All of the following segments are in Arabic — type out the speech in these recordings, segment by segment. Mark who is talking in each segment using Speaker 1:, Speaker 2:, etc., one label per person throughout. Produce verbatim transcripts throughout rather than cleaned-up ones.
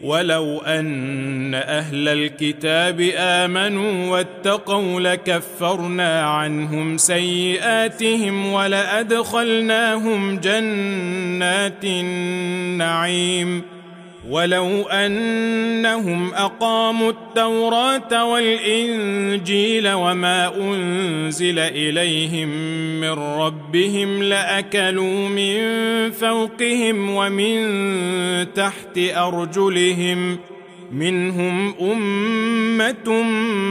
Speaker 1: ولو أن أهل الكتاب آمنوا واتقوا لكفرنا عنهم سيئاتهم ولأدخلناهم جنات النعيم ولو أنهم أقاموا التوراة والإنجيل وما أنزل إليهم من ربهم لأكلوا من فوقهم ومن تحت أرجلهم منهم أمة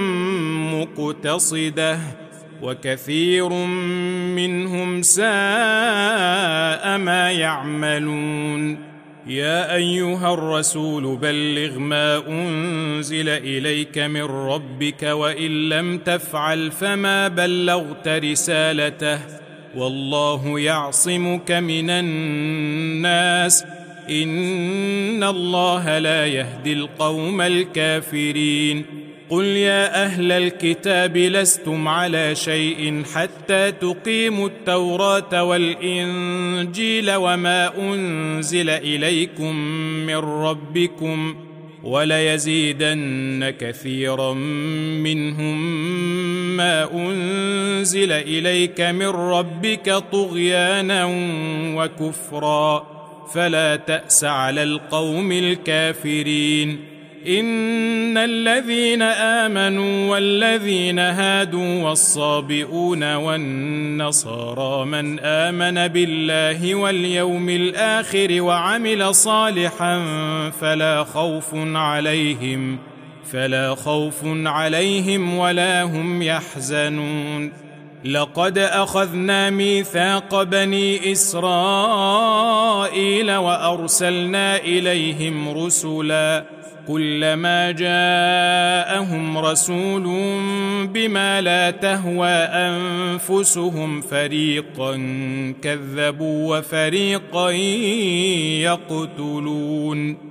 Speaker 1: مقتصدة وكثير منهم ساء ما يعملون. يا أيها الرسول بلغ ما أنزل إليك من ربك وإن لم تفعل فما بلغت رسالته والله يعصمك من الناس إن الله لا يهدي القوم الكافرين. قل يا أهل الكتاب لستم على شيء حتى تقيموا التوراة والإنجيل وما أنزل إليكم من ربكم وليزيدن كثيرا منهم ما أنزل إليك من ربك طغيانا وكفرا فلا تأس على القوم الكافرين. إن الذين آمنوا والذين هادوا والصابئون والنصارى من آمن بالله واليوم الآخر وعمل صالحا فلا خوف عليهم فلا خوف عليهم ولا هم يحزنون. لقد أخذنا ميثاق بني إسرائيل وأرسلنا إليهم رسلا كلما جاءهم رسول بما لا تهوى أنفسهم فريقا كذبوا وفريقا يقتلون.